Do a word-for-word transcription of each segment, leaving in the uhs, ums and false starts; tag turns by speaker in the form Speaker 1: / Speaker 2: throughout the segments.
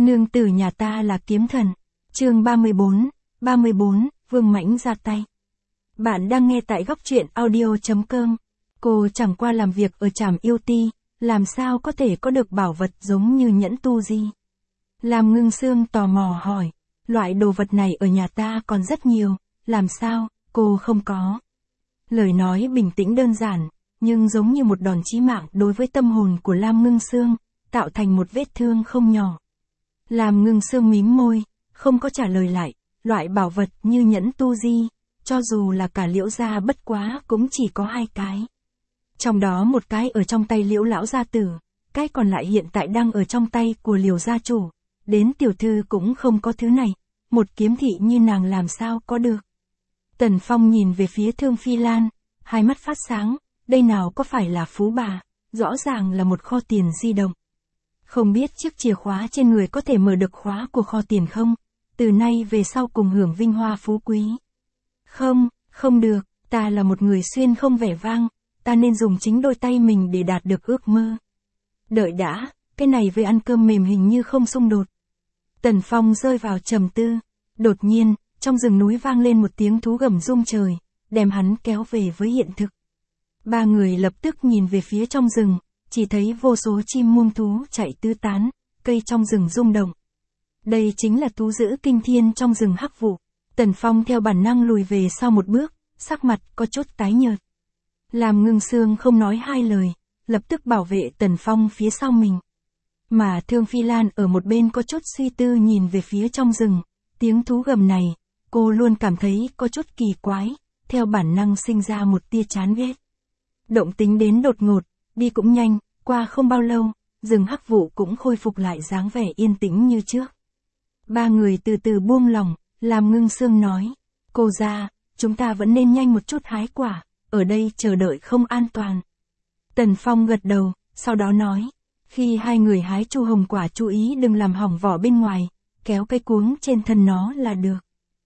Speaker 1: Nương tử nhà ta là kiếm thần. Chương ba mươi bốn, ba mươi bốn, Vương Mãnh ra tay. Bạn đang nghe tại góc truyện audio chấm com. Cô chẳng qua làm việc ở trảm yêu ti, làm sao có thể có được bảo vật giống như nhẫn tu di? Lam Ngưng Sương tò mò hỏi, loại đồ vật này ở nhà ta còn rất nhiều, làm sao, cô không có? Lời nói bình tĩnh đơn giản, nhưng giống như một đòn chí mạng đối với tâm hồn của Lam Ngưng Sương, tạo thành một vết thương không nhỏ. Lam Ngưng Sương mím môi, không có trả lời lại, loại bảo vật như nhẫn tu di, cho dù là cả Liễu gia bất quá cũng chỉ có hai cái. Trong đó một cái ở trong tay Liễu lão gia tử, cái còn lại hiện tại đang ở trong tay của Liễu gia chủ, đến tiểu thư cũng không có thứ này, một kiếm thị như nàng làm sao có được. Tần Phong nhìn về phía Thương Phi Lan, hai mắt phát sáng, đây nào có phải là phú bà, rõ ràng là một kho tiền di động. Không biết chiếc chìa khóa trên người có thể mở được khóa của kho tiền không, từ nay về sau cùng hưởng vinh hoa phú quý. Không, không được, ta là một người xuyên không vẻ vang, ta nên dùng chính đôi tay mình để đạt được ước mơ. Đợi đã, cái này với ăn cơm mềm hình như không xung đột. Tần Phong rơi vào trầm tư, đột nhiên, trong rừng núi vang lên một tiếng thú gầm rung trời, đem hắn kéo về với hiện thực. Ba người lập tức nhìn về phía trong rừng, chỉ thấy vô số chim muông thú chạy tứ tán, cây trong rừng rung động. Đây chính là thú dữ kinh thiên trong rừng hắc vụ. Tần Phong theo bản năng lùi về sau một bước, sắc mặt có chút tái nhợt. Lam Ngưng Sương không nói hai lời, lập tức bảo vệ Tần Phong phía sau mình. Mà Thương Phi Lan ở một bên có chút suy tư nhìn về phía trong rừng, tiếng thú gầm này, cô luôn cảm thấy có chút kỳ quái, theo bản năng sinh ra một tia chán ghét. Động tính đến đột ngột, đi cũng nhanh, qua không bao lâu, rừng hắc vụ cũng khôi phục lại dáng vẻ yên tĩnh như trước. Ba người từ từ buông lòng, Lam Ngưng Sương nói, cô ra, chúng ta vẫn nên nhanh một chút hái quả, ở đây chờ đợi không an toàn. Tần Phong gật đầu, sau đó nói, khi hai người hái chu hồng quả chú ý đừng làm hỏng vỏ bên ngoài, kéo cây cuống trên thân nó là được.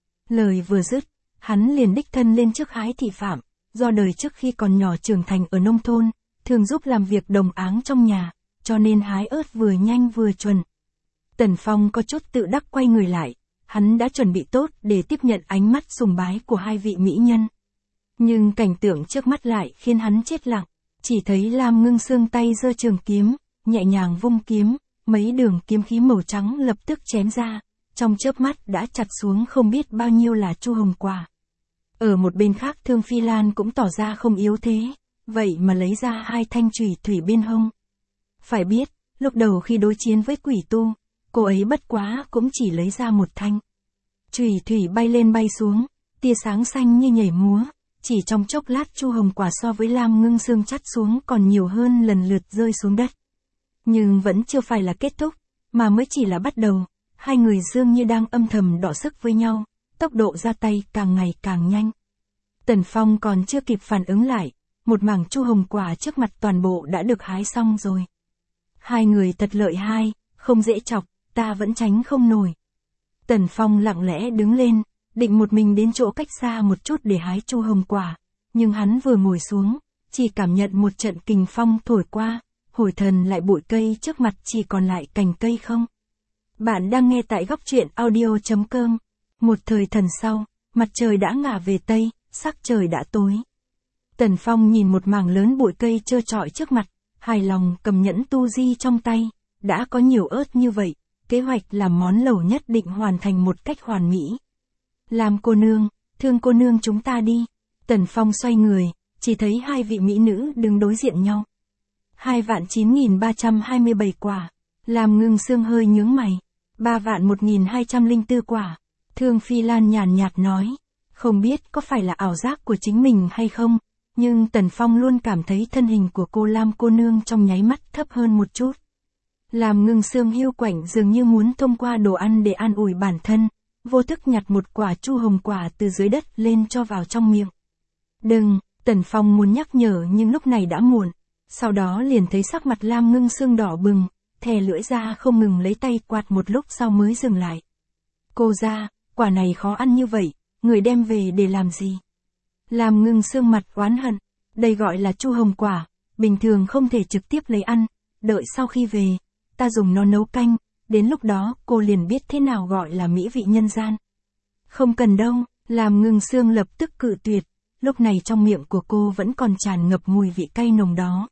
Speaker 1: Lời vừa dứt, hắn liền đích thân lên trước hái thị phạm, do đời trước khi còn nhỏ trưởng thành ở nông thôn, thường giúp làm việc đồng áng trong nhà, cho nên hái ớt vừa nhanh vừa chuẩn. Tần Phong có chút tự đắc quay người lại, hắn đã chuẩn bị tốt để tiếp nhận ánh mắt sùng bái của hai vị mỹ nhân. Nhưng cảnh tượng trước mắt lại khiến hắn chết lặng, chỉ thấy Lam Ngưng Sương tay giơ trường kiếm, nhẹ nhàng vung kiếm, mấy đường kiếm khí màu trắng lập tức chém ra, trong chớp mắt đã chặt xuống không biết bao nhiêu là chu hồng quả. Ở một bên khác Thương Phi Lan cũng tỏ ra không yếu thế, vậy mà lấy ra hai thanh chùy thủy bên hông. Phải biết, lúc đầu khi đối chiến với quỷ tu, cô ấy bất quá cũng chỉ lấy ra một thanh. Chùy thủy bay lên bay xuống, tia sáng xanh như nhảy múa, chỉ trong chốc lát chu hồng quả so với Lam Ngưng Sương chắt xuống còn nhiều hơn lần lượt rơi xuống đất. Nhưng vẫn chưa phải là kết thúc, mà mới chỉ là bắt đầu, hai người dường như đang âm thầm đọ sức với nhau, tốc độ ra tay càng ngày càng nhanh. Tần Phong còn chưa kịp phản ứng lại, một mảng chu hồng quả trước mặt toàn bộ đã được hái xong rồi. Hai người thật lợi hai, không dễ chọc, ta vẫn tránh không nổi. Tần Phong lặng lẽ đứng lên, định một mình đến chỗ cách xa một chút để hái chu hồng quả, nhưng hắn vừa ngồi xuống, chỉ cảm nhận một trận kình phong thổi qua, hồi thần lại bụi cây trước mặt chỉ còn lại cành cây không. Bạn đang nghe tại góc truyện audio chấm com. Một thời thần sau, mặt trời đã ngả về tây, sắc trời đã tối. Tần Phong nhìn một mảng lớn bụi cây trơ trọi trước mặt, hài lòng cầm nhẫn tu di trong tay, đã có nhiều ớt như vậy, kế hoạch làm món lẩu nhất định hoàn thành một cách hoàn mỹ. Làm cô nương, Thương cô nương chúng ta đi. Tần Phong xoay người, chỉ thấy hai vị mỹ nữ đứng đối diện nhau. Hai vạn chín nghìn ba trăm hai mươi bảy quả, Lam Ngưng Sương hơi nhướng mày. Ba vạn một nghìn hai trăm linh tư quả. Thương Phi Lan nhàn nhạt nói, không biết có phải là ảo giác của chính mình hay không, nhưng Tần Phong luôn cảm thấy thân hình của cô Lam cô nương trong nháy mắt thấp hơn một chút. Lam Ngưng Sương hiu quạnh dường như muốn thông qua đồ ăn để an ủi bản thân, vô thức nhặt một quả chu hồng quả từ dưới đất lên cho vào trong miệng. Đừng, Tần Phong muốn nhắc nhở nhưng lúc này đã muộn, sau đó liền thấy sắc mặt Lam Ngưng Sương đỏ bừng, thè lưỡi ra không ngừng lấy tay quạt một lúc sau mới dừng lại. Cô ra, quả này khó ăn như vậy, người đem về để làm gì? Lam Ngưng Sương mặt oán hận, đây gọi là chu hồng quả, bình thường không thể trực tiếp lấy ăn, đợi sau khi về, ta dùng nó nấu canh, đến lúc đó cô liền biết thế nào gọi là mỹ vị nhân gian. Không cần đâu, Lam Ngưng Sương lập tức cự tuyệt, lúc này trong miệng của cô vẫn còn tràn ngập mùi vị cay nồng đó.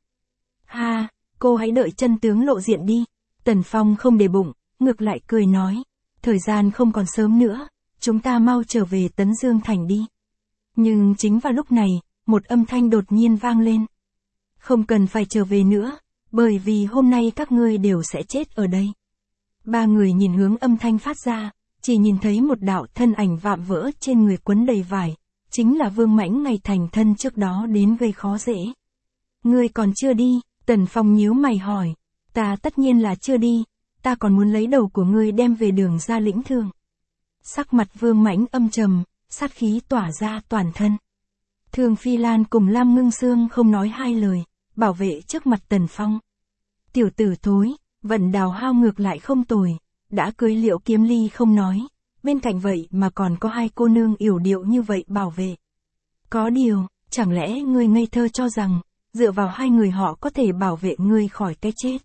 Speaker 1: Ha, cô hãy đợi chân tướng lộ diện đi. Tần Phong không để bụng, ngược lại cười nói, thời gian không còn sớm nữa, chúng ta mau trở về Tấn Dương Thành đi. Nhưng chính vào lúc này, một âm thanh đột nhiên vang lên. Không cần phải trở về nữa, bởi vì hôm nay các ngươi đều sẽ chết ở đây. Ba người nhìn hướng âm thanh phát ra, chỉ nhìn thấy một đạo thân ảnh vạm vỡ trên người quấn đầy vải, chính là Vương Mãnh ngày thành thân trước đó đến gây khó dễ. Ngươi còn chưa đi, Tần Phong nhíu mày hỏi, ta tất nhiên là chưa đi, ta còn muốn lấy đầu của ngươi đem về Đường ra lĩnh thương. Sắc mặt Vương Mãnh âm trầm, sát khí tỏa ra toàn thân. Thương Phi Lan cùng Lam Ngưng Sương không nói hai lời, bảo vệ trước mặt Tần Phong. Tiểu tử thối, Vận Đào Hao ngược lại không tồi, đã cưới Liễu Kiếm Ly không nói, bên cạnh vậy mà còn có hai cô nương yểu điệu như vậy bảo vệ. Có điều, chẳng lẽ ngươi ngây thơ cho rằng, dựa vào hai người họ có thể bảo vệ ngươi khỏi cái chết.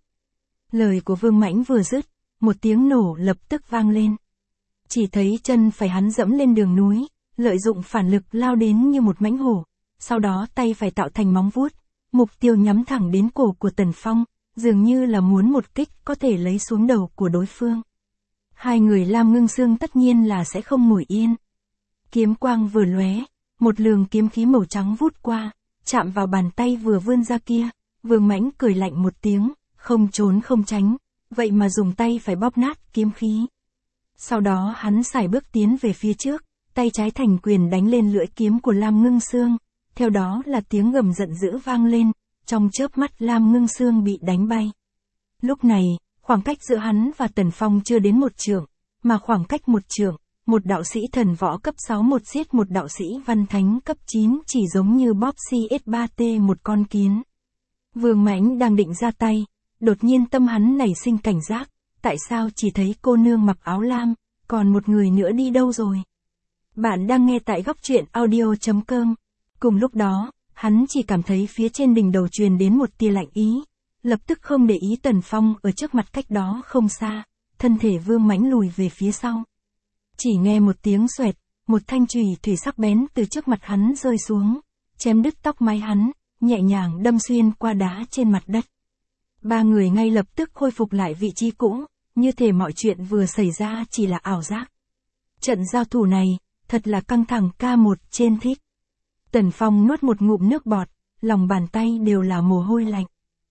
Speaker 1: Lời của Vương Mãnh vừa dứt, một tiếng nổ lập tức vang lên. Chỉ thấy chân phải hắn dẫm lên đường núi, lợi dụng phản lực lao đến như một mãnh hổ, sau đó tay phải tạo thành móng vuốt, mục tiêu nhắm thẳng đến cổ của Tần Phong, dường như là muốn một kích có thể lấy xuống đầu của đối phương. Hai người Lam Ngưng Sương tất nhiên là sẽ không ngồi yên. Kiếm quang vừa lóe, một luồng kiếm khí màu trắng vút qua, chạm vào bàn tay vừa vươn ra kia, Vương Mãnh cười lạnh một tiếng, không trốn không tránh, vậy mà dùng tay phải bóp nát kiếm khí. Sau đó hắn sải bước tiến về phía trước, tay trái thành quyền đánh lên lưỡi kiếm của Lam Ngưng Sương, theo đó là tiếng gầm giận dữ vang lên, trong chớp mắt Lam Ngưng Sương bị đánh bay. Lúc này, khoảng cách giữa hắn và Tần Phong chưa đến một trượng, mà khoảng cách một trượng, một đạo sĩ thần võ cấp sáu một giết một đạo sĩ văn thánh cấp chín chỉ giống như bóp xê ét ba tê một con kiến. Vương Mãnh đang định ra tay, đột nhiên tâm hắn nảy sinh cảnh giác, tại sao chỉ thấy cô nương mặc áo lam, còn một người nữa đi đâu rồi? Bạn đang nghe tại góc truyện audio chấm com. Cùng lúc đó, hắn chỉ cảm thấy phía trên đỉnh đầu truyền đến một tia lạnh ý, lập tức không để ý Tần Phong ở trước mặt cách đó không xa, thân thể Vương Mãnh lùi về phía sau. Chỉ nghe một tiếng xoẹt, một thanh chùy thủy sắc bén từ trước mặt hắn rơi xuống, chém đứt tóc mái hắn, nhẹ nhàng đâm xuyên qua đá trên mặt đất. Ba người ngay lập tức khôi phục lại vị trí cũ, như thể mọi chuyện vừa xảy ra chỉ là ảo giác. Trận giao thủ này, thật là căng thẳng ca một trên thích. Tần Phong nuốt một ngụm nước bọt, lòng bàn tay đều là mồ hôi lạnh.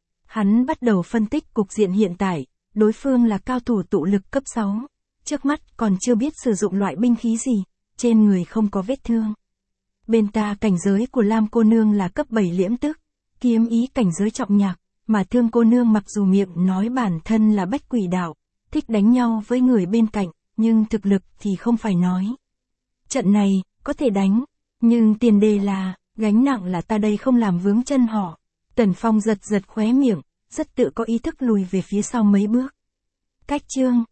Speaker 1: Hắn bắt đầu phân tích cục diện hiện tại, đối phương là cao thủ tụ lực cấp sáu, trước mắt còn chưa biết sử dụng loại binh khí gì, trên người không có vết thương. Bên ta cảnh giới của Lam cô nương là cấp bảy liễm tức, kiếm ý cảnh giới trọng nhạc, mà Thương cô nương mặc dù miệng nói bản thân là bách quỷ đạo, thích đánh nhau với người bên cạnh, nhưng thực lực thì không phải nói. Trận này, có thể đánh, nhưng tiền đề là, gánh nặng là ta đây không làm vướng chân họ. Tần Phong giật giật khóe miệng, rất tự có ý thức lùi về phía sau mấy bước. Cách chương,